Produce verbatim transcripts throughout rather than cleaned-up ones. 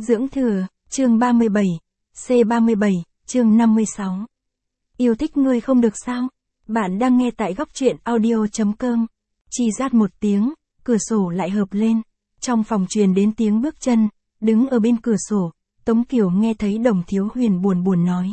Dưỡng thừa, chương ba mươi bảy, C ba mươi bảy, chương năm mươi sáu. Yêu thích ngươi không được sao? Bạn đang nghe tại góc truyện audio.com. Chỉ rát một tiếng, cửa sổ lại hợp lên. Trong phòng truyền đến tiếng bước chân, đứng ở bên cửa sổ, Tống Kiều nghe thấy Đồng Thiếu Huyền buồn buồn nói.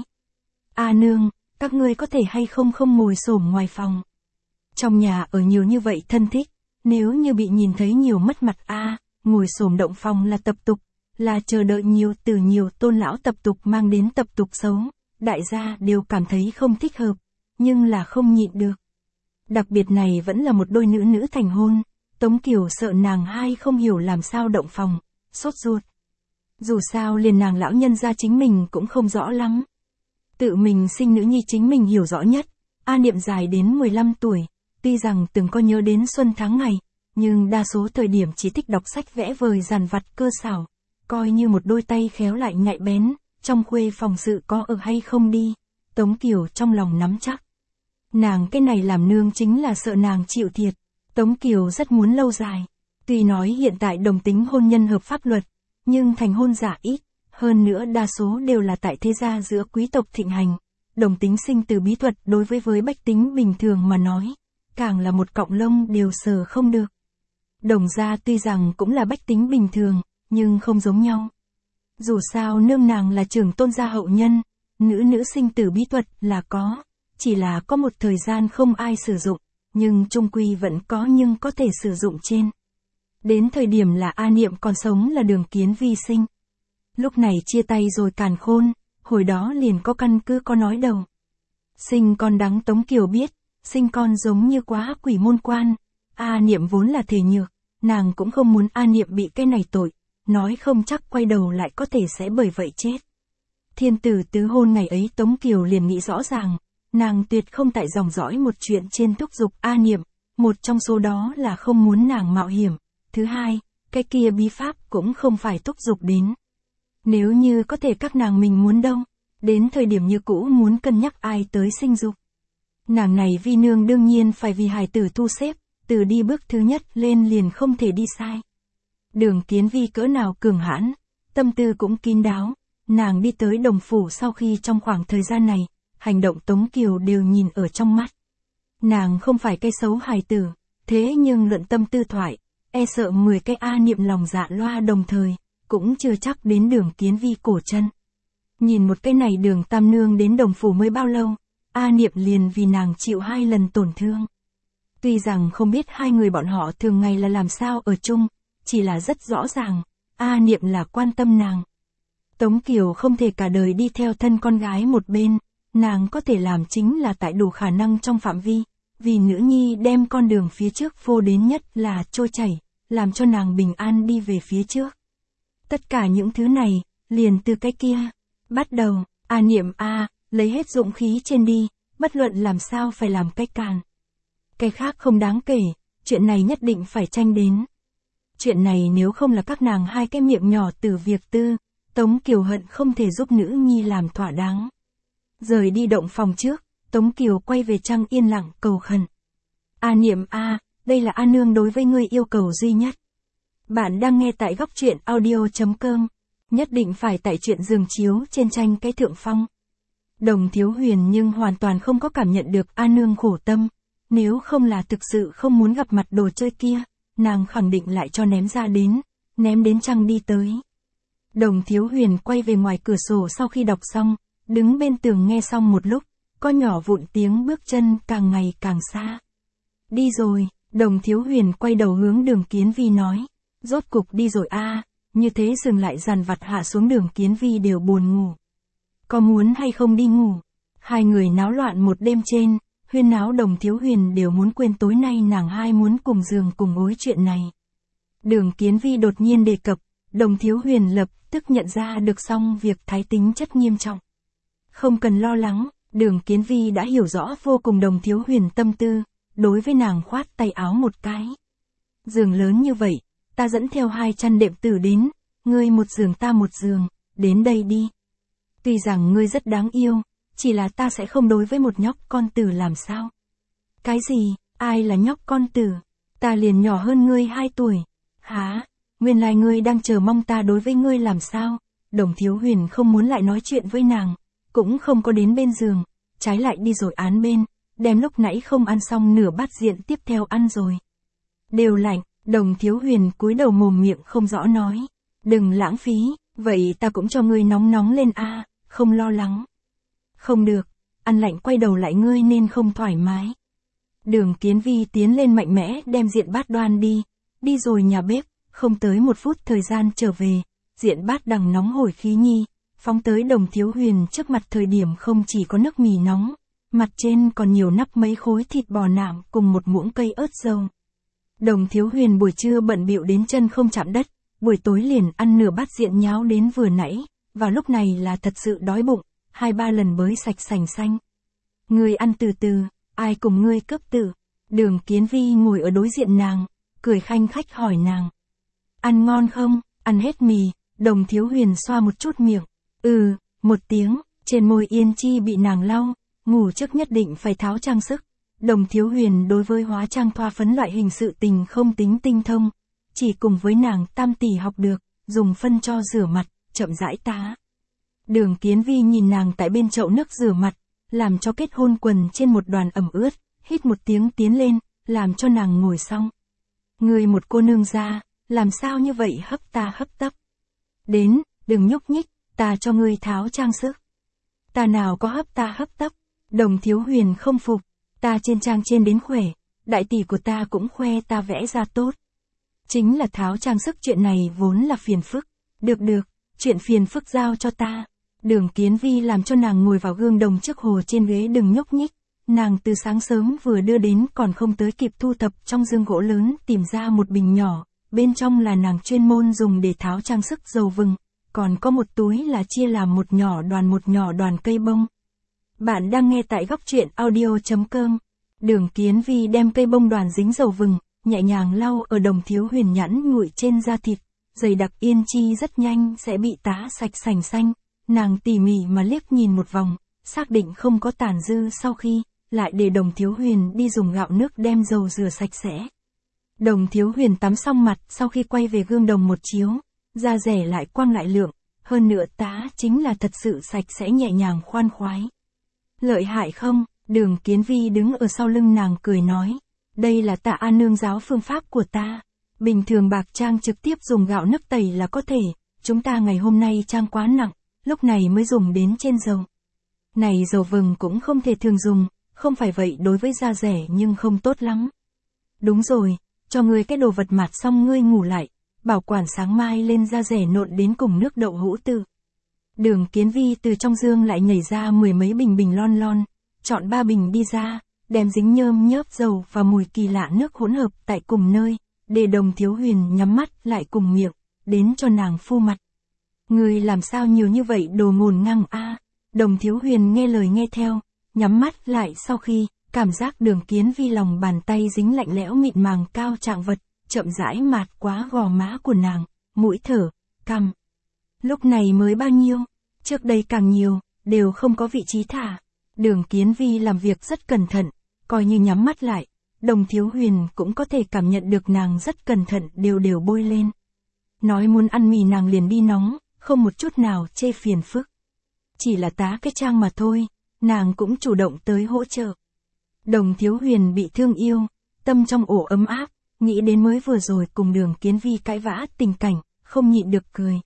A nương, các ngươi có thể hay không không ngồi xổm ngoài phòng. Trong nhà ở nhiều như vậy thân thích, nếu như bị nhìn thấy nhiều mất mặt a, ngồi xổm động phòng là tập tục, là chờ đợi nhiều từ nhiều tôn lão tập tục mang đến tập tục xấu, đại gia đều cảm thấy không thích hợp, nhưng là không nhịn được. Đặc biệt này vẫn là một đôi nữ nữ thành hôn, Tống Kiều sợ nàng hai không hiểu làm sao động phòng, sốt ruột. Dù sao liền nàng lão nhân gia chính mình cũng không rõ lắm. Tự mình sinh nữ nhi chính mình hiểu rõ nhất, A Niệm dài đến mười lăm tuổi, tuy rằng từng có nhớ đến xuân tháng ngày, nhưng đa số thời điểm chỉ thích đọc sách vẽ vời dàn vặt cơ xảo, coi như một đôi tay khéo lại nhạy bén, trong khuê phòng sự có ở hay không đi, Tống Kiều trong lòng nắm chắc. Nàng cái này làm nương chính là sợ nàng chịu thiệt, Tống Kiều rất muốn lâu dài, tuy nói hiện tại đồng tính hôn nhân hợp pháp luật, nhưng thành hôn giả ít, hơn nữa đa số đều là tại thế gia giữa quý tộc thịnh hành, đồng tính sinh từ bí thuật đối với với bách tính bình thường mà nói, càng là một cọng lông đều sờ không được. Đồng gia tuy rằng cũng là bách tính bình thường, nhưng không giống nhau. Dù sao nương nàng là trưởng tôn gia hậu nhân, nữ nữ sinh tử bí thuật là có, chỉ là có một thời gian không ai sử dụng, nhưng chung quy vẫn có nhưng có thể sử dụng trên. Đến thời điểm là A Niệm còn sống là Đường Kiến Vi sinh. Lúc này chia tay rồi càn khôn, hồi đó liền có căn cứ có nói đầu. Sinh con đắng Tống Kiều biết, sinh con giống như quá quỷ môn quan, A Niệm vốn là thể nhược, nàng cũng không muốn A Niệm bị cái này tội, nói không chắc quay đầu lại có thể sẽ bởi vậy chết. Thiên tử tứ hôn ngày ấy Tống Kiều liền nghĩ rõ ràng, nàng tuyệt không tại dòng dõi một chuyện trên thúc giục A Niệm, một trong số đó là không muốn nàng mạo hiểm, thứ hai, cái kia bí pháp cũng không phải thúc giục đến. Nếu như có thể các nàng mình muốn đâu, đến thời điểm như cũ muốn cân nhắc ai tới sinh dục. Nàng này vi nương đương nhiên phải vì hài tử thu xếp, từ đi bước thứ nhất lên liền không thể đi sai. Đường Kiến Vi cỡ nào cường hãn, tâm tư cũng kín đáo, nàng đi tới đồng phủ sau khi trong khoảng thời gian này, hành động Tống Kiều đều nhìn ở trong mắt. Nàng không phải cái xấu hài tử, thế nhưng luận tâm tư thoại, e sợ mười cái A Niệm lòng dạ loa đồng thời, cũng chưa chắc đến Đường Kiến Vi cổ chân. Nhìn một cái này Đường Tam Nương đến đồng phủ mới bao lâu, A Niệm liền vì nàng chịu hai lần tổn thương. Tuy rằng không biết hai người bọn họ thường ngày là làm sao ở chung, chỉ là rất rõ ràng, A Niệm là quan tâm nàng. Tống Kiều không thể cả đời đi theo thân con gái một bên, nàng có thể làm chính là tại đủ khả năng trong phạm vi, vì nữ nhi đem con đường phía trước vô đến nhất là trôi chảy, làm cho nàng bình an đi về phía trước. Tất cả những thứ này, liền từ cái kia, bắt đầu, A Niệm A, lấy hết dũng khí trên đi, bất luận làm sao phải làm cái càn. Cái khác không đáng kể, chuyện này nhất định phải tranh đến. Chuyện này nếu không là các nàng hai cái miệng nhỏ từ việc tư, Tống Kiều hận không thể giúp nữ nhi làm thỏa đáng. Rời đi động phòng trước, Tống Kiều quay về trang yên lặng cầu khẩn. A Niệm A, đây là A Nương đối với ngươi yêu cầu duy nhất. Bạn đang nghe tại góc truyện audio.com, nhất định phải tại chuyện giường chiếu trên tranh cái thượng phong. Đồng Thiếu Huyền nhưng hoàn toàn không có cảm nhận được A Nương khổ tâm, nếu không là thực sự không muốn gặp mặt đồ chơi kia, nàng khẳng định lại cho ném ra đến, ném đến trăng đi tới. Đồng Thiếu Huyền quay về ngoài cửa sổ sau khi đọc xong, đứng bên tường nghe xong một lúc, có nhỏ vụn tiếng bước chân càng ngày càng xa. Đi rồi, Đồng Thiếu Huyền quay đầu hướng Đường Kiến Vi nói, rốt cục đi rồi a, như thế dừng lại dàn vặt hạ xuống. Đường Kiến Vi đều buồn ngủ. Có muốn hay không đi ngủ? Hai người náo loạn một đêm trên, huyên náo Đồng Thiếu Huyền đều muốn quên tối nay nàng hai muốn cùng giường cùng gối chuyện này. Đường Kiến Vi đột nhiên đề cập, Đồng Thiếu Huyền lập tức nhận ra được xong việc thái tính chất nghiêm trọng. Không cần lo lắng, Đường Kiến Vi đã hiểu rõ vô cùng Đồng Thiếu Huyền tâm tư, đối với nàng khoát tay áo một cái. Giường lớn như vậy, ta dẫn theo hai chăn đệm tử đến, ngươi một giường ta một giường, đến đây đi. Tuy rằng ngươi rất đáng yêu, chỉ là ta sẽ không đối với một nhóc con tử làm sao. Cái gì, ai là nhóc con tử? Ta liền nhỏ hơn ngươi hai tuổi. Hả? nguyên lai ngươi đang chờ mong ta đối với ngươi làm sao? Đồng Thiếu Huyền không muốn lại nói chuyện với nàng, cũng không có đến bên giường, trái lại đi rồi án bên, đem lúc nãy không ăn xong nửa bát diện tiếp theo ăn rồi. Đều lạnh, Đồng Thiếu Huyền cúi đầu mồm miệng không rõ nói, đừng lãng phí, vậy ta cũng cho ngươi nóng nóng lên a, không lo lắng. Không được, ăn lạnh quay đầu lại ngươi nên không thoải mái. Đường Kiến Vi tiến lên mạnh mẽ đem diện bát đoan đi, đi rồi nhà bếp, không tới một phút thời gian trở về, diện bát đằng nóng hổi khí nhi, phóng tới Đồng Thiếu Huyền trước mặt thời điểm không chỉ có nước mì nóng, mặt trên còn nhiều nắp mấy khối thịt bò nạm cùng một muỗng cây ớt dâu. Đồng Thiếu Huyền buổi trưa bận bịu đến chân không chạm đất, buổi tối liền ăn nửa bát diện nháo đến vừa nãy, và lúc này là thật sự đói bụng, hai ba lần bới sạch sành xanh. Ngươi ăn từ từ, ai cùng ngươi cấp tử? Đường Kiến Vi ngồi ở đối diện nàng, cười khanh khách hỏi nàng. Ăn ngon không? Ăn hết mì, Đồng Thiếu Huyền xoa một chút miệng. Ừ, một tiếng, trên môi Yên Chi bị nàng lau, ngủ trước nhất định phải tháo trang sức. Đồng Thiếu Huyền đối với hóa trang thoa phấn loại hình sự tình không tính tinh thông, chỉ cùng với nàng tam tỷ học được, dùng phân cho rửa mặt, chậm rãi tá. Đường Kiến Vi nhìn nàng tại bên chậu nước rửa mặt, làm cho kết hôn quần trên một đoàn ẩm ướt, hít một tiếng tiến lên, làm cho nàng ngồi xong. Người một cô nương ra, làm sao như vậy hấp ta hấp tấp. Đến, đừng nhúc nhích, ta cho ngươi tháo trang sức. Ta nào có hấp ta hấp tấp. Đồng Thiếu Huyền không phục, ta trên trang trên đến khỏe, đại tỷ của ta cũng khoe ta vẽ ra tốt. Chính là tháo trang sức chuyện này vốn là phiền phức. Được được, chuyện phiền phức giao cho ta. Đường Kiến Vi làm cho nàng ngồi vào gương đồng trước hồ trên ghế đừng nhúc nhích. Nàng từ sáng sớm vừa đưa đến còn không tới kịp thu thập trong giường gỗ lớn tìm ra một bình nhỏ, bên trong là nàng chuyên môn dùng để tháo trang sức dầu vừng, còn có một túi là chia làm một nhỏ đoàn một nhỏ đoàn cây bông. Bạn đang nghe tại góc truyện audio chấm com. Đường Kiến Vi đem cây bông đoàn dính dầu vừng, nhẹ nhàng lau ở Đồng Thiếu Huyền nhẵn ngụy trên da thịt, dày đặc Yên Chi rất nhanh sẽ bị tá sạch sành xanh. Nàng tỉ mỉ mà liếc nhìn một vòng, xác định không có tàn dư sau khi, lại để Đồng Thiếu Huyền đi dùng gạo nước đem dầu rửa sạch sẽ. Đồng Thiếu Huyền tắm xong mặt sau khi quay về gương đồng một chiếu, da rẻ lại quang lại lượng, hơn nữa tá chính là thật sự sạch sẽ nhẹ nhàng khoan khoái. Lợi hại không? Đường Kiến Vi đứng ở sau lưng nàng cười nói, đây là Tạ A Nương giáo phương pháp của ta. Bình thường bạc trang trực tiếp dùng gạo nước tẩy là có thể, chúng ta ngày hôm nay trang quá nặng, lúc này mới dùng đến trên dầu. Này dầu vừng cũng không thể thường dùng, không phải vậy đối với da rẻ nhưng không tốt lắm. Đúng rồi, cho ngươi cái đồ vật mạt xong ngươi ngủ lại, bảo quản sáng mai lên da rẻ nộn đến cùng nước đậu hũ từ. Đường Kiến Vi từ trong dương lại nhảy ra mười mấy bình bình lon lon, chọn ba bình đi ra, đem dính nhơm nhớp dầu và mùi kỳ lạ nước hỗn hợp tại cùng nơi, để Đồng Thiếu Huyền nhắm mắt lại cùng miệng, đến cho nàng phu mặt. Ngươi làm sao nhiều như vậy đồ ngổn ngang a? Đồng Thiếu Huyền nghe lời nghe theo, nhắm mắt lại sau khi, cảm giác Đường Kiến Vi lòng bàn tay dính lạnh lẽo mịn màng cao trạng vật, chậm rãi mạt quá gò má của nàng, mũi thở, cằm. Lúc này mới bao nhiêu, trước đây càng nhiều, đều không có vị trí thả. Đường Kiến Vi làm việc rất cẩn thận, coi như nhắm mắt lại, Đồng Thiếu Huyền cũng có thể cảm nhận được nàng rất cẩn thận đều đều bôi lên. Nói muốn ăn mì nàng liền đi nóng, không một chút nào chê phiền phức. Chỉ là tá cái trang mà thôi, nàng cũng chủ động tới hỗ trợ. Đồng Thiếu Huyền bị thương yêu, tâm trong ổ ấm áp, nghĩ đến mới vừa rồi cùng Đường Kiến Vi cãi vã tình cảnh, không nhịn được cười.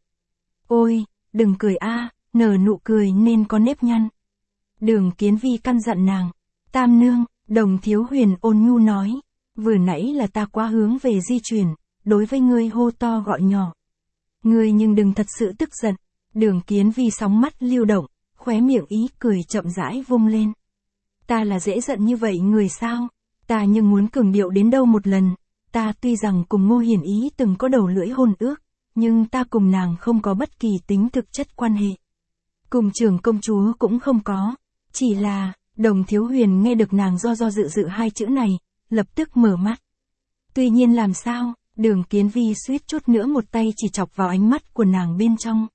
Ôi, đừng cười a, nở nụ cười nên có nếp nhăn. Đường Kiến Vi căn dặn nàng. Tam nương, Đồng Thiếu Huyền ôn nhu nói, vừa nãy là ta quá hướng về di chuyển, đối với ngươi hô to gọi nhỏ. Ngươi nhưng đừng thật sự tức giận. Đường Kiến Vi sóng mắt lưu động, khóe miệng ý cười chậm rãi vung lên. Ta là dễ giận như vậy người sao? Ta nhưng muốn cường điệu đến đâu một lần. Ta tuy rằng cùng Ngô Hiển Ý từng có đầu lưỡi hôn ước, nhưng ta cùng nàng không có bất kỳ tính thực chất quan hệ. Cùng trưởng công chúa cũng không có. Chỉ là, Đồng Thiếu Huyền nghe được nàng do do dự dự hai chữ này, lập tức mở mắt. Tuy nhiên làm sao, Đường Kiến Vi suýt chút nữa một tay chỉ chọc vào ánh mắt của nàng bên trong.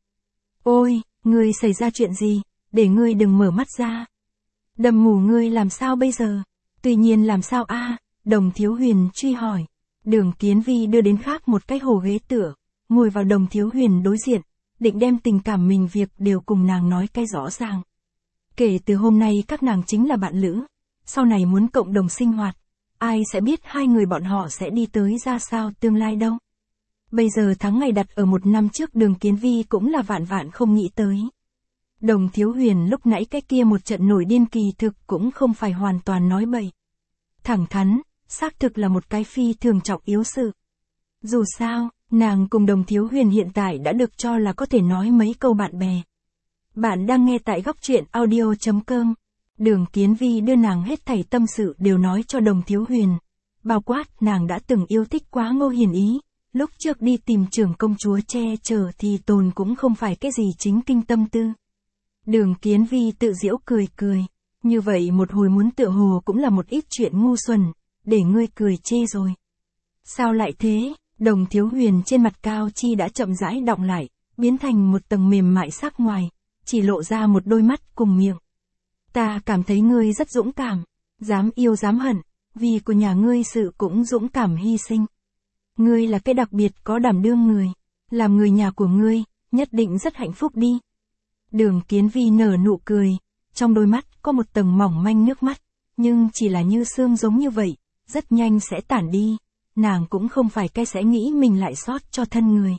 Ôi, ngươi xảy ra chuyện gì, để ngươi đừng mở mắt ra. Đầm mù ngươi làm sao bây giờ? Tuy nhiên làm sao a? Đồng Thiếu Huyền truy hỏi. Đường Kiến Vi đưa đến khác một cái hồ ghế tựa, ngồi vào Đồng Thiếu Huyền đối diện, định đem tình cảm mình việc đều cùng nàng nói cái rõ ràng. Kể từ hôm nay các nàng chính là bạn lữ, sau này muốn cộng đồng sinh hoạt, ai sẽ biết hai người bọn họ sẽ đi tới ra sao tương lai đâu. Bây giờ tháng ngày đặt ở một năm trước Đường Kiến Vi cũng là vạn vạn không nghĩ tới. Đồng Thiếu Huyền lúc nãy cái kia một trận nổi điên kỳ thực cũng không phải hoàn toàn nói bậy. Thẳng thắn, xác thực là một cái phi thường trọng yếu sự. Dù sao, nàng cùng Đồng Thiếu Huyền hiện tại đã được cho là có thể nói mấy câu bạn bè. Bạn đang nghe tại góc truyện audio chấm com. Đường Kiến Vi đưa nàng hết thảy tâm sự đều nói cho Đồng Thiếu Huyền. Bao quát nàng đã từng yêu thích quá Ngô Hiền Ý, lúc trước đi tìm trưởng công chúa che chở thì tồn cũng không phải cái gì chính kinh tâm tư. Đường Kiến Vi tự giễu cười cười, như vậy một hồi muốn tựa hồ cũng là một ít chuyện ngu xuẩn, để ngươi cười chê rồi. Sao lại thế? Đồng Thiếu Huyền trên mặt cao chi đã chậm rãi đọng lại, biến thành một tầng mềm mại sắc ngoài, chỉ lộ ra một đôi mắt cùng miệng. Ta cảm thấy ngươi rất dũng cảm, dám yêu dám hận, vì của nhà ngươi sự cũng dũng cảm hy sinh. Ngươi là cái đặc biệt có đảm đương người, làm người nhà của ngươi, nhất định rất hạnh phúc đi. Đường Kiến Vi nở nụ cười, trong đôi mắt có một tầng mỏng manh nước mắt, nhưng chỉ là như sương giống như vậy, rất nhanh sẽ tản đi, nàng cũng không phải cái sẽ nghĩ mình lại sót cho thân người.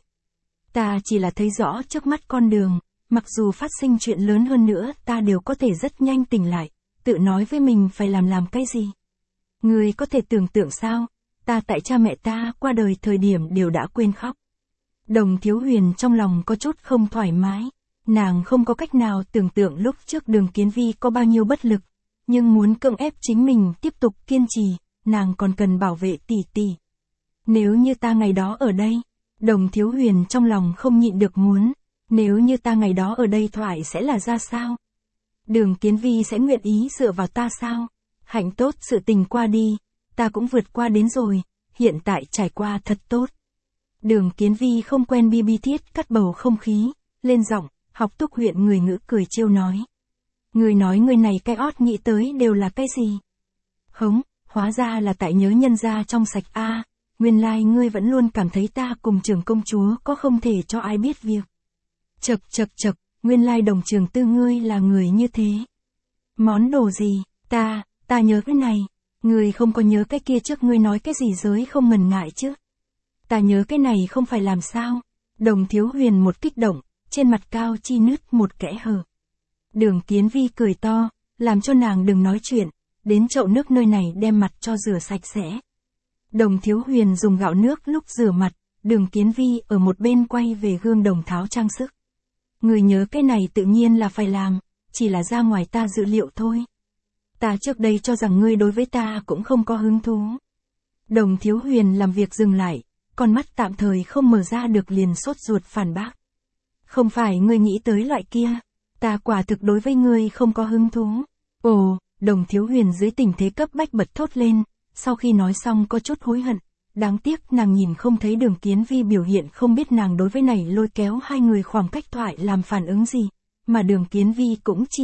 Ta chỉ là thấy rõ trước mắt con đường, mặc dù phát sinh chuyện lớn hơn nữa ta đều có thể rất nhanh tỉnh lại, tự nói với mình phải làm làm cái gì. Ngươi có thể tưởng tượng sao, ta tại cha mẹ ta qua đời thời điểm đều đã quên khóc. Đồng Thiếu Huyền trong lòng có chút không thoải mái, nàng không có cách nào tưởng tượng lúc trước Đường Kiến Vi có bao nhiêu bất lực, nhưng muốn cưỡng ép chính mình tiếp tục kiên trì, nàng còn cần bảo vệ tỷ tỷ. Nếu như ta ngày đó ở đây, Đồng Thiếu Huyền trong lòng không nhịn được muốn, nếu như ta ngày đó ở đây thoại sẽ là ra sao? Đường Kiến Vi sẽ nguyện ý dựa vào ta sao? Hạnh tốt sự tình qua đi, ta cũng vượt qua đến rồi, hiện tại trải qua thật tốt. Đường Kiến Vi không quen bi bi thiết cắt bầu không khí, lên giọng, học Túc huyện người ngữ cười trêu nói. Người nói người này cái ót nghĩ tới đều là cái gì? Hống, hóa ra là tại nhớ nhân gia trong sạch a. À, nguyên lai like ngươi vẫn luôn cảm thấy ta cùng trưởng công chúa có không thể cho ai biết việc. Chật chật chật, nguyên lai like đồng trường tư ngươi là người như thế. Món đồ gì, ta, ta nhớ cái này, ngươi không có nhớ cái kia trước ngươi nói cái gì giới không ngần ngại chứ. Ta nhớ cái này không phải làm sao. Đồng Thiếu Huyền một kích động, trên mặt cao chi nứt một kẽ hở. Đường Kiến Vi cười to, làm cho nàng đừng nói chuyện, đến chậu nước nơi này đem mặt cho rửa sạch sẽ. Đồng Thiếu Huyền dùng gạo nước lúc rửa mặt, Đường Kiến Vi ở một bên quay về gương đồng tháo trang sức. Người nhớ cái này tự nhiên là phải làm, chỉ là ra ngoài ta dự liệu thôi. Ta trước đây cho rằng ngươi đối với ta cũng không có hứng thú. Đồng Thiếu Huyền làm việc dừng lại, con mắt tạm thời không mở ra được liền sốt ruột phản bác. Không phải ngươi nghĩ tới loại kia, ta quả thực đối với ngươi không có hứng thú. Ồ, Đồng Thiếu Huyền dưới tình thế cấp bách bật thốt lên, sau khi nói xong có chút hối hận. Đáng tiếc nàng nhìn không thấy Đường Kiến Vi biểu hiện, không biết nàng đối với này lôi kéo hai người khoảng cách thoại làm phản ứng gì, mà Đường Kiến Vi cũng chỉ.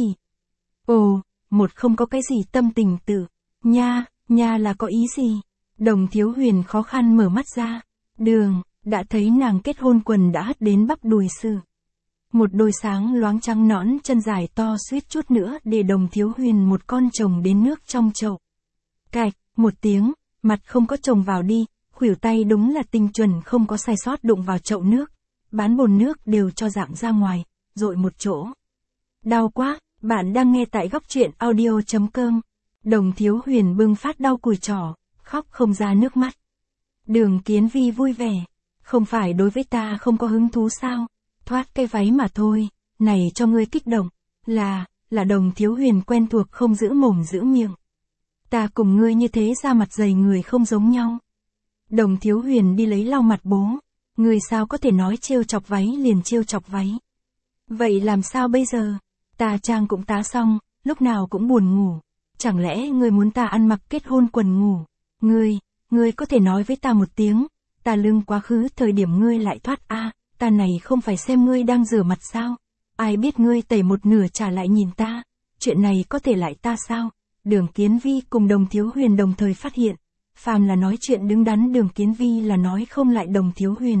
Ồ, một không có cái gì tâm tình tự, nha, nha là có ý gì? Đồng Thiếu Huyền khó khăn mở mắt ra, đường, đã thấy nàng kết hôn quần đã hất đến bắp đùi sư. Một đôi sáng loáng trắng nõn chân dài to suýt chút nữa để Đồng Thiếu Huyền một con trồng đến nước trong chậu. Cạch, một tiếng, mặt không có trồng vào đi, khuỷu tay đúng là tinh chuẩn không có sai sót đụng vào chậu nước, bán bồn nước đều cho dạng ra ngoài, dội một chỗ. Đau quá, bạn đang nghe tại góc truyện audio chấm com. Đồng Thiếu Huyền bưng phát đau cùi trỏ, khóc không ra nước mắt. Đường Kiến Vi vui vẻ, không phải đối với ta không có hứng thú sao, thoát cái váy mà thôi, này cho ngươi kích động, là, là Đồng Thiếu Huyền quen thuộc không giữ mồm giữ miệng. Ta cùng ngươi như thế ra mặt dày người không giống nhau. Đồng Thiếu Huyền đi lấy lau mặt bố, ngươi sao có thể nói trêu chọc váy liền trêu chọc váy. Vậy làm sao bây giờ, ta trang cũng tá xong, lúc nào cũng buồn ngủ, chẳng lẽ ngươi muốn ta ăn mặc kết hôn quần ngủ, ngươi, ngươi có thể nói với ta một tiếng, ta lưng quá khứ thời điểm ngươi lại thoát a, à, ta này không phải xem ngươi đang rửa mặt sao, ai biết ngươi tẩy một nửa trả lại nhìn ta, chuyện này có thể lại ta sao? Đường Kiến Vi cùng Đồng Thiếu Huyền đồng thời phát hiện, phàm là nói chuyện đứng đắn Đường Kiến Vi là nói không lại Đồng Thiếu Huyền,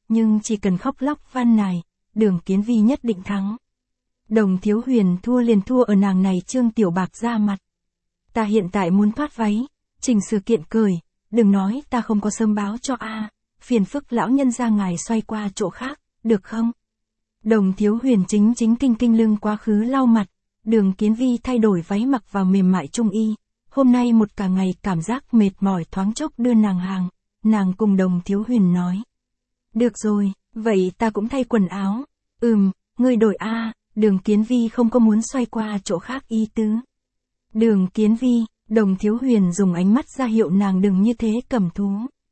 nhưng chỉ cần khóc lóc van nài, Đường Kiến Vi nhất định thắng. Đồng Thiếu Huyền thua liền thua ở nàng này Trương Tiểu Bạc ra mặt. Ta hiện tại muốn thoát váy, chỉnh sự kiện cười, đừng nói ta không có sớm báo cho a, phiền phức lão nhân ra ngài xoay qua chỗ khác, được không? Đồng Thiếu Huyền chính chính kinh kinh lưng quá khứ lau mặt, Đường Kiến Vi thay đổi váy mặc vào mềm mại trung y, hôm nay một cả ngày cảm giác mệt mỏi thoáng chốc đưa nàng hàng, nàng cùng Đồng Thiếu Huyền nói. Được rồi, vậy ta cũng thay quần áo, ừm, ngươi đổi a. Đường Kiến Vi không có muốn xoay qua chỗ khác ý tứ. Đường Kiến Vi, Đồng Thiếu Huyền dùng ánh mắt ra hiệu nàng đừng như thế cầm thú.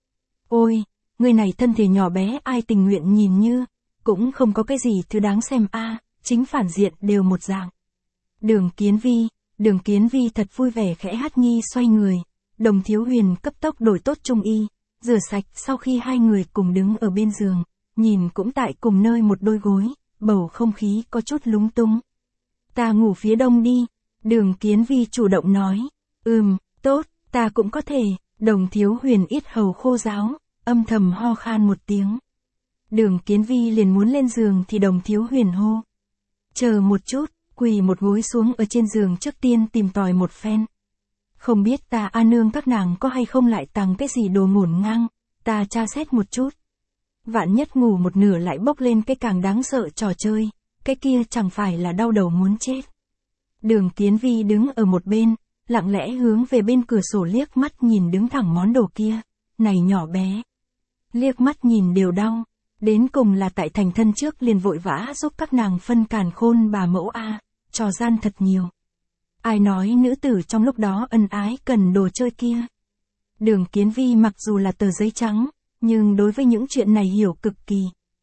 Ôi, người này thân thể nhỏ bé ai tình nguyện nhìn như, cũng không có cái gì thứ đáng xem a, chính phản diện đều một dạng. Đường Kiến Vi, Đường Kiến Vi thật vui vẻ khẽ hát nhi xoay người, Đồng Thiếu Huyền cấp tốc đổi tốt trung y, rửa sạch sau khi hai người cùng đứng ở bên giường, nhìn cũng tại cùng nơi một đôi gối. Bầu không khí có chút lúng túng. Ta ngủ phía đông đi, Đường Kiến Vi chủ động nói. Ừm, tốt, ta cũng có thể, Đồng Thiếu Huyền ít hầu khô ráo, âm thầm ho khan một tiếng. Đường Kiến Vi liền muốn lên giường thì Đồng Thiếu Huyền hô. Chờ một chút, quỳ một gối xuống ở trên giường trước tiên tìm tòi một phen. Không biết ta a nương các nàng có hay không lại tàng cái gì đồ ngổn ngang, ta tra xét một chút. Vạn nhất ngủ một nửa lại bốc lên cái càng đáng sợ trò chơi, cái kia chẳng phải là đau đầu muốn chết. Đường Kiến Vi đứng ở một bên, lặng lẽ hướng về bên cửa sổ liếc mắt nhìn đứng thẳng món đồ kia, này nhỏ bé. Liếc mắt nhìn đều đau, đến cùng là tại thành thân trước liền vội vã giúp các nàng phân càn khôn bà mẫu a, trò gian thật nhiều. Ai nói nữ tử trong lúc đó ân ái cần đồ chơi kia. Đường Kiến Vi mặc dù là tờ giấy trắng, nhưng đối với những chuyện này hiểu cực kỳ.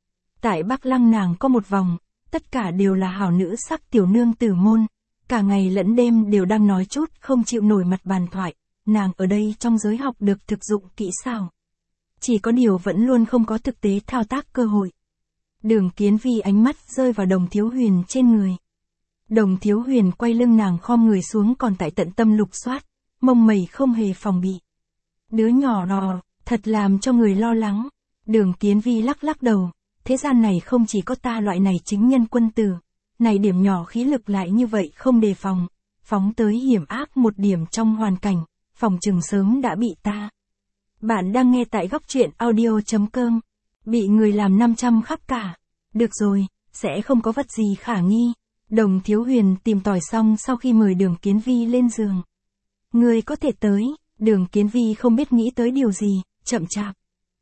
Tại Bắc Lăng nàng có một vòng, tất cả đều là hảo nữ sắc tiểu nương tử môn, cả ngày lẫn đêm đều đang nói chút không chịu nổi mặt bàn thoại, nàng ở đây trong giới học được thực dụng kỹ xảo. Chỉ có điều vẫn luôn không có thực tế thao tác cơ hội. Đường Kiến Vi ánh mắt rơi vào Đồng Thiếu Huyền trên người. Đồng Thiếu Huyền quay lưng nàng khom người xuống còn tại tận tâm lục soát, mông mẩy không hề phòng bị. Đứa nhỏ nọ, thật làm cho người lo lắng. Đường Kiến Vi lắc lắc đầu, thế gian này không chỉ có ta loại này chính nhân quân tử, này điểm nhỏ khí lực lại như vậy không đề phòng, phóng tới hiểm ác một điểm trong hoàn cảnh, phòng chừng sớm đã bị ta. Bạn đang nghe tại góc truyện audio chấm com, bị người làm năm trăm khắc cả. Được rồi, sẽ không có vật gì khả nghi. Đồng Thiếu Huyền tìm tòi xong sau khi mời Đường Kiến Vi lên giường. Người có thể tới, Đường Kiến Vi không biết nghĩ tới điều gì, chậm chạp.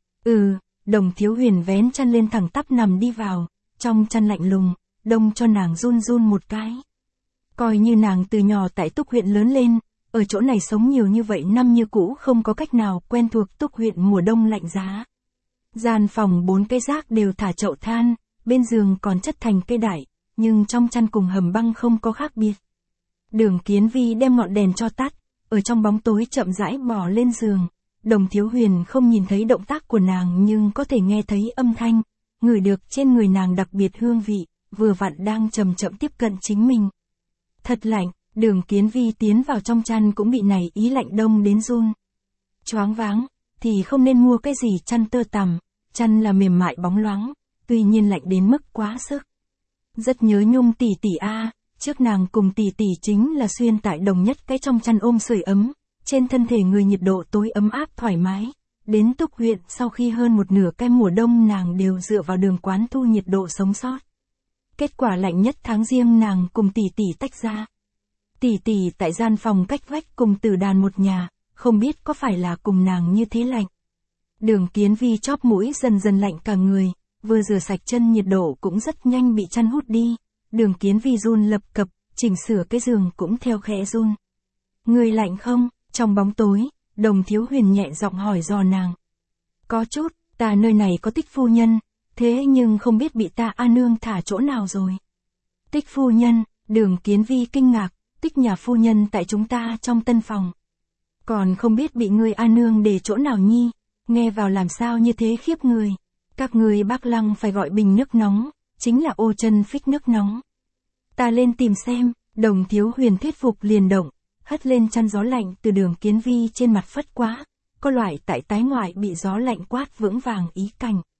Ừ, Đồng Thiếu Huyền vén chăn lên thẳng tắp nằm đi vào, trong chăn lạnh lùng, đông cho nàng run run một cái. Coi như nàng từ nhỏ tại Túc huyện lớn lên, ở chỗ này sống nhiều như vậy năm như cũ không có cách nào quen thuộc Túc huyện mùa đông lạnh giá. Gian phòng bốn cái rác đều thả chậu than, bên giường còn chất thành cây đải, nhưng trong chăn cùng hầm băng không có khác biệt. Đường Kiến Vi đem ngọn đèn cho tắt, ở trong bóng tối chậm rãi bò lên giường. Đồng Thiếu Huyền không nhìn thấy động tác của nàng nhưng có thể nghe thấy âm thanh, ngửi được trên người nàng đặc biệt hương vị, vừa vặn đang chậm chậm tiếp cận chính mình. Thật lạnh, Đường Kiến Vi tiến vào trong chăn cũng bị này ý lạnh đông đến run. Choáng váng, thì không nên mua cái gì chăn tơ tằm, chăn là mềm mại bóng loáng, tuy nhiên lạnh đến mức quá sức. Rất nhớ Nhung tỷ tỷ a, trước nàng cùng tỷ tỷ chính là xuyên tại đồng nhất cái trong chăn ôm sưởi ấm, trên thân thể người nhiệt độ tối ấm áp thoải mái. Đến Túc huyện sau khi hơn một nửa cái mùa đông nàng đều dựa vào đường quán thu nhiệt độ sống sót. Kết quả lạnh nhất tháng Giêng nàng cùng tỷ tỷ tách ra. Tỷ tỷ tại gian phòng cách vách cùng Tử Đàn một nhà, không biết có phải là cùng nàng như thế lạnh. Đường Kiến Vi chóp mũi dần dần lạnh cả người, vừa rửa sạch chân nhiệt độ cũng rất nhanh bị chăn hút đi. Đường Kiến Vi run lập cập, chỉnh sửa cái giường cũng theo khẽ run. Người lạnh không? Trong bóng tối, Đồng Thiếu Huyền nhẹ giọng hỏi dò nàng. Có chút, ta nơi này có Tích phu nhân, thế nhưng không biết bị ta a nương thả chỗ nào rồi. Tích phu nhân, Đường Kiến Vi kinh ngạc, Tích nhà phu nhân tại chúng ta trong tân phòng. Còn không biết bị người a nương để chỗ nào nhi, nghe vào làm sao như thế khiếp người. Các người Bắc Lăng phải gọi bình nước nóng, chính là ô chân phích nước nóng. Ta lên tìm xem, Đồng Thiếu Huyền thuyết phục liền động, hất lên chăn gió lạnh từ Đường Kiến Vi trên mặt phất quá, có loại tại tái ngoại bị gió lạnh quát vững vàng ý cảnh.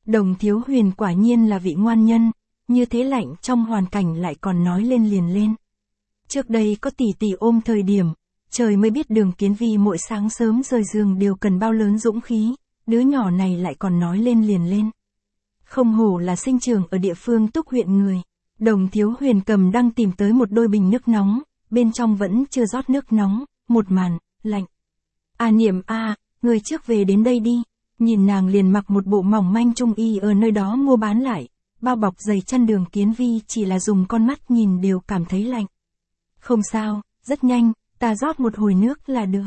Đồng Thiếu Huyền quả nhiên là vị ngoan nhân, như thế lạnh trong hoàn cảnh lại còn nói lên liền lên. Trước đây có tỷ tỷ ôm thời điểm, trời mới biết Đường Kiến Vi mỗi sáng sớm rời giường đều cần bao lớn dũng khí, đứa nhỏ này lại còn nói lên liền lên. Không hổ là sinh trưởng ở địa phương Túc huyện người. Đồng Thiếu Huyền cầm đang tìm tới một đôi bình nước nóng, bên trong vẫn chưa rót nước nóng, một màn, lạnh. A Niệm a, người trước về đến đây đi. Nhìn nàng liền mặc một bộ mỏng manh trung y ở nơi đó mua bán lại, bao bọc giày chân Đường Kiến Vi chỉ là dùng con mắt nhìn đều cảm thấy lạnh. Không sao, rất nhanh, ta rót một hồi nước là được.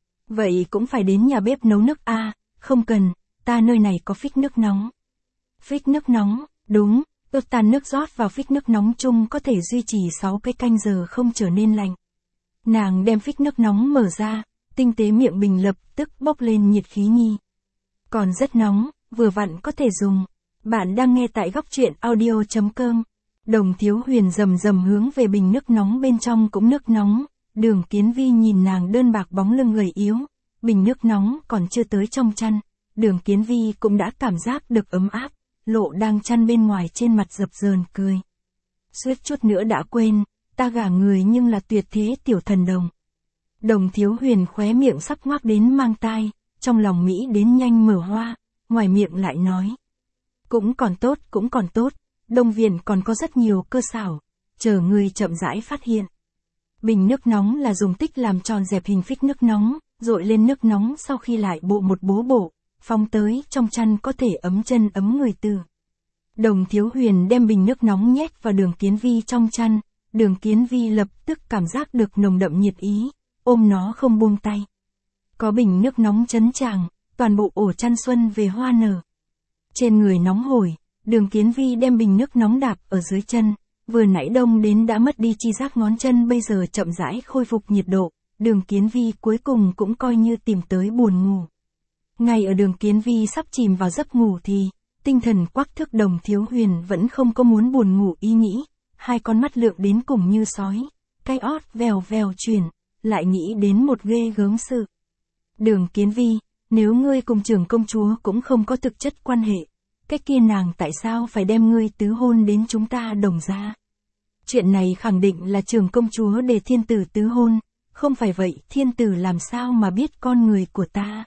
Vậy cũng phải đến nhà bếp nấu nước a, à, không cần, ta nơi này có phích nước nóng. Phích nước nóng, đúng, ướp tan nước rót vào phích nước nóng chung có thể duy trì sáu cái canh giờ không trở nên lạnh. Nàng đem phích nước nóng mở ra, tinh tế miệng bình lập tức bốc lên nhiệt khí nhi. Còn rất nóng, vừa vặn có thể dùng. Bạn đang nghe tại góc truyện audio chấm com. Đồng Thiếu Huyền rầm rầm hướng về bình nước nóng bên trong cũng nước nóng. Đường Kiến Vi nhìn nàng đơn bạc bóng lưng gầy yếu. Bình nước nóng còn chưa tới trong chăn. Đường Kiến Vi cũng đã cảm giác được ấm áp. Lộ đang chăn bên ngoài trên mặt dập dờn cười. Suýt chút nữa đã quên, ta gả người nhưng là tuyệt thế tiểu thần đồng. Đồng Thiếu Huyền khóe miệng sắp ngoác đến mang tai. Trong lòng Mỹ đến nhanh mở hoa, ngoài miệng lại nói. Cũng còn tốt, cũng còn tốt, Đông Viện còn có rất nhiều cơ xảo, chờ người chậm rãi phát hiện. Bình nước nóng là dùng tích làm tròn dẹp hình phích nước nóng, dội lên nước nóng sau khi lại bộ một bố bộ, phong tới trong chăn có thể ấm chân ấm người từ. Đồng Thiếu Huyền đem bình nước nóng nhét vào Đường Kiến Vi trong chăn, Đường Kiến Vi lập tức cảm giác được nồng đậm nhiệt ý, ôm nó không buông tay. Có bình nước nóng chấn tràng, toàn bộ ổ chăn xuân về hoa nở. Trên người nóng hổi, Đường Kiến Vi đem bình nước nóng đạp ở dưới chân, vừa nãy đông đến đã mất đi chi giác ngón chân bây giờ chậm rãi khôi phục nhiệt độ, Đường Kiến Vi cuối cùng cũng coi như tìm tới buồn ngủ. Ngay ở Đường Kiến Vi sắp chìm vào giấc ngủ thì, tinh thần quắc thước Đồng Thiếu Huyền vẫn không có muốn buồn ngủ ý nghĩ, hai con mắt lượng đến cùng như sói, cái ót vèo vèo chuyển, lại nghĩ đến một ghê gớm sự. Đường Kiến Vi, nếu ngươi cùng trưởng công chúa cũng không có thực chất quan hệ, cái kia nàng tại sao phải đem ngươi tứ hôn đến chúng ta Đồng gia? Chuyện này khẳng định là trưởng công chúa để thiên tử tứ hôn, không phải vậy thiên tử làm sao mà biết con người của ta?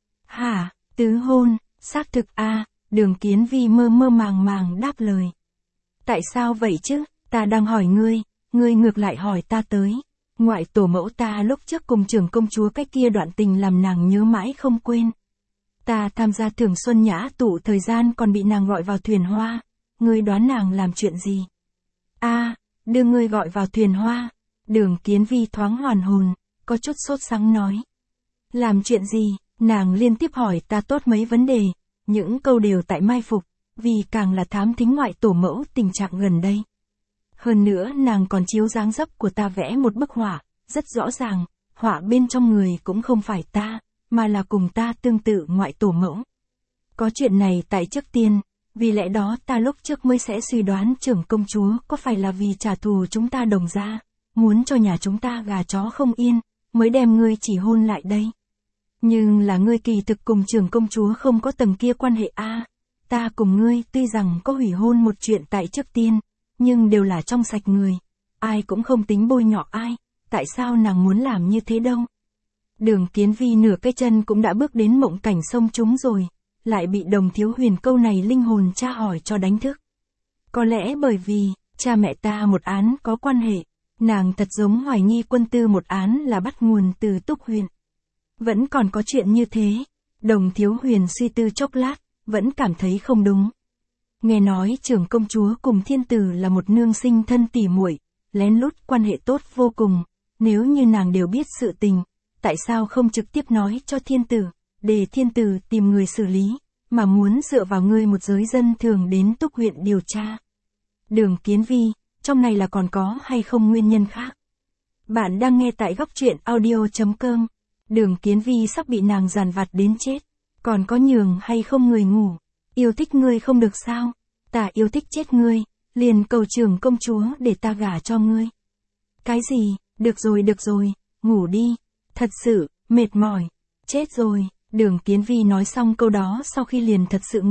Hả, tứ hôn, xác thực a, à, Đường Kiến Vi mơ mơ màng màng đáp lời. Tại sao vậy chứ, ta đang hỏi ngươi, ngươi ngược lại hỏi ta tới. Ngoại tổ mẫu ta lúc trước cùng trưởng công chúa cái kia đoạn tình làm nàng nhớ mãi không quên. Ta tham gia Thường Xuân Nhã tụ thời gian còn bị nàng gọi vào thuyền hoa, ngươi đoán nàng làm chuyện gì? A, à, đưa ngươi gọi vào thuyền hoa. Đường Kiến Vi thoáng hoàn hồn, có chút sốt sắng nói. Làm chuyện gì? Nàng liên tiếp hỏi ta tốt mấy vấn đề, những câu đều tại mai phục, vì càng là thám thính ngoại tổ mẫu tình trạng gần đây. Hơn nữa nàng còn chiếu dáng dấp của ta vẽ một bức họa, rất rõ ràng, họa bên trong người cũng không phải ta, mà là cùng ta tương tự ngoại tổ mẫu. Có chuyện này tại trước tiên, vì lẽ đó ta lúc trước mới sẽ suy đoán trưởng công chúa có phải là vì trả thù chúng ta Đồng gia, muốn cho nhà chúng ta gà chó không yên, mới đem ngươi chỉ hôn lại đây. Nhưng là ngươi kỳ thực cùng trưởng công chúa không có tầng kia quan hệ a, à, ta cùng ngươi tuy rằng có hủy hôn một chuyện tại trước tiên, nhưng đều là trong sạch người, ai cũng không tính bôi nhọ ai, tại sao nàng muốn làm như thế đâu. Đường Kiến Vi nửa cái chân cũng đã bước đến mộng cảnh sông chúng rồi, lại bị Đồng Thiếu Huyền câu này linh hồn tra hỏi cho đánh thức. Có lẽ bởi vì, cha mẹ ta một án có quan hệ, nàng thật giống hoài nghi quân tư một án là bắt nguồn từ Túc huyện. Vẫn còn có chuyện như thế, Đồng Thiếu Huyền suy tư chốc lát, vẫn cảm thấy không đúng. Nghe nói trưởng công chúa cùng thiên tử là một nương sinh thân tỉ muội, lén lút quan hệ tốt vô cùng, nếu như nàng đều biết sự tình, tại sao không trực tiếp nói cho thiên tử, để thiên tử tìm người xử lý, mà muốn dựa vào ngươi một giới dân thường đến Túc huyện điều tra. Đường Kiến Vi, trong này là còn có hay không nguyên nhân khác? Bạn đang nghe tại góc truyện audio chấm com. Đường Kiến Vi sắp bị nàng giàn vặt đến chết, còn có nhường hay không người ngủ, yêu thích ngươi không được sao, ta yêu thích chết ngươi, liền cầu trưởng công chúa để ta gả cho ngươi. Cái gì, được rồi được rồi, ngủ đi, thật sự, mệt mỏi, chết rồi. Đường Kiến Vi nói xong câu đó sau khi liền thật sự ngủ,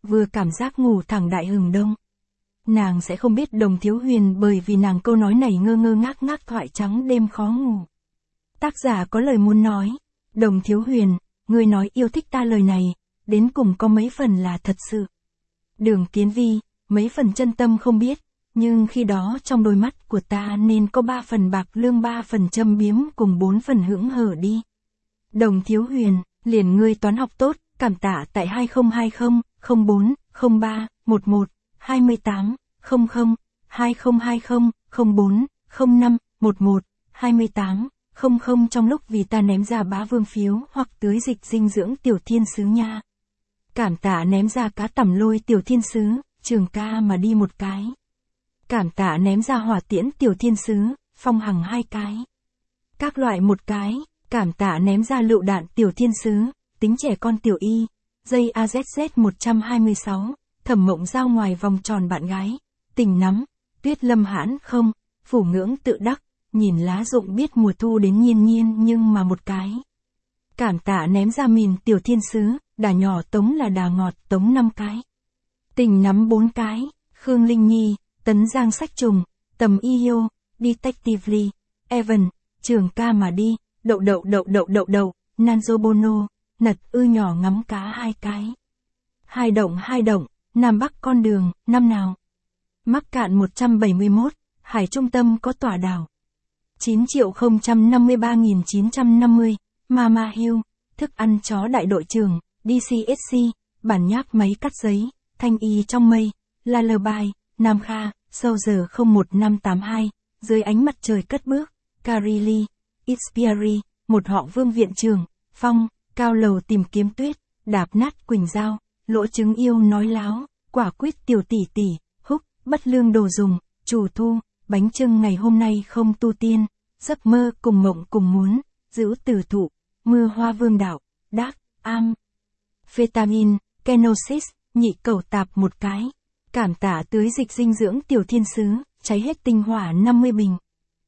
vừa cảm giác ngủ thẳng đại hừng đông. Nàng sẽ không biết Đồng Thiếu Huyền bởi vì nàng câu nói này ngơ ngơ ngác ngác thoại trắng đêm khó ngủ. Tác giả có lời muốn nói, Đồng Thiếu Huyền, ngươi nói yêu thích ta lời này, đến cùng có mấy phần là thật sự. Đường Kiến Vi, mấy phần chân tâm không biết, nhưng khi đó trong đôi mắt của ta nên có ba phần bạc lương ba phần châm biếm cùng bốn phần hững hở đi. Đồng Thiếu Huyền, liền ngươi toán học tốt, cảm tạ tại hai không hai không, không bốn, không ba, một một, hai tám, không không, hai không hai không, không bốn, không năm, một một, hai tám, không không trong lúc vì ta ném ra bá vương phiếu hoặc tưới dịch dinh dưỡng tiểu thiên sứ nha. Cảm tạ ném ra cá tẩm lôi tiểu thiên sứ, trường ca mà đi một cái. Cảm tạ ném ra hỏa tiễn tiểu thiên sứ, phong hằng hai cái. Các loại một cái, cảm tạ ném ra lựu đạn tiểu thiên sứ, tính trẻ con tiểu y, dây a zét zét một trăm hai mươi sáu, Thẩm Mộng Giao ngoài vòng tròn bạn gái, tình nắm, Tuyết Lâm hãn không, phủ ngưỡng tự đắc, nhìn lá rụng biết mùa thu đến nhiên nhiên nhưng mà một cái. Cảm tạ ném ra mìn tiểu thiên sứ, đà nhỏ tống là đà ngọt tống năm cái. Tình nắm bốn cái, Khương Linh Nhi, Tấn Giang sách trùng, Tầm Yêu, Detectively, Evan, trường ca mà đi, đậu đậu đậu đậu đậu đậu, Nanzo Bono, nật ư nhỏ ngắm cá hai cái. Hai động hai động, Nam Bắc con đường, năm nào. Mắc Cạn một trăm bảy mươi mốt, Hải Trung Tâm có tòa đảo. chín triệu không trăm năm mươi ba nghìn chín trăm năm mươi, Mama Hill, thức ăn chó đại đội trưởng, đê xê ét xê, bản nháp máy cắt giấy, Thanh Y trong mây, Lullaby, Nam Kha, Sâu giờ không một năm tám hai, dưới ánh mặt trời cất bước, Carly, Ispiari, một họ Vương viện trưởng, Phong, cao lầu tìm kiếm tuyết, đạp nát Quỳnh Giao, lỗ trứng yêu nói láo, quả quýt tiểu tỷ tỷ, húc, bất lương đồ dùng, chủ thu, bánh trưng ngày hôm nay không tu tiên, giấc mơ cùng mộng cùng muốn, giữ tử thụ, mưa hoa vương đạo, đác, am, Phetamine, Kenosis, nhị cầu tạp một cái, cảm tạ tưới dịch dinh dưỡng tiểu thiên sứ, cháy hết tinh hỏa năm mươi bình.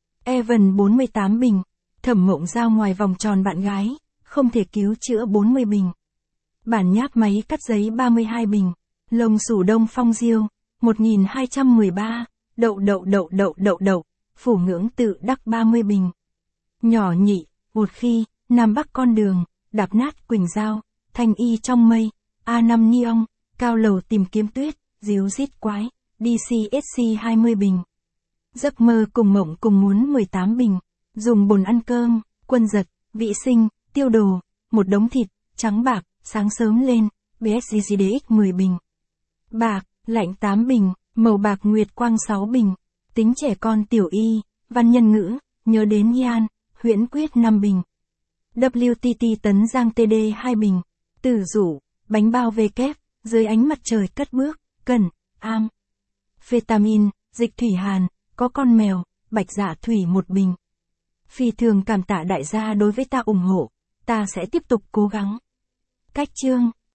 Evan bốn mươi tám bình, Thẩm Mộng Giao ngoài vòng tròn bạn gái, không thể cứu chữa bốn mươi bình. Bản nháp máy cắt giấy ba mươi hai bình, lồng sủ đông phong diêu, một nghìn hai trăm mười ba, đậu đậu đậu đậu đậu đậu, phủ ngưỡng tự đắc ba mươi bình. Nhỏ nhị, một khi, Nam Bắc con đường, đạp nát Quỳnh Giao, Thanh Y trong mây, a năm Neon, cao lầu tìm kiếm tuyết, díu rít quái, đê xê ét xê hai mươi bình. Giấc mơ cùng mộng cùng muốn mười tám bình, dùng bồn ăn cơm, quân giật, vị sinh, tiêu đồ, một đống thịt, trắng bạc, sáng sớm lên, bê ét giê giê đê ích mười bình. Bạc, lạnh tám bình, màu bạc nguyệt quang sáu bình, tính trẻ con tiểu y, văn nhân ngữ, nhớ đến Yan, huyễn quyết năm bình. vê tê tê Tấn Giang tê đê hai bình, tử rủ, bánh bao về kép, dưới ánh mặt trời cất bước, cần, am. Phetamine, dịch thủy hàn, có con mèo, bạch dạ thủy một bình. Phi thường cảm tạ đại gia đối với ta ủng hộ, ta sẽ tiếp tục cố gắng. Cách chương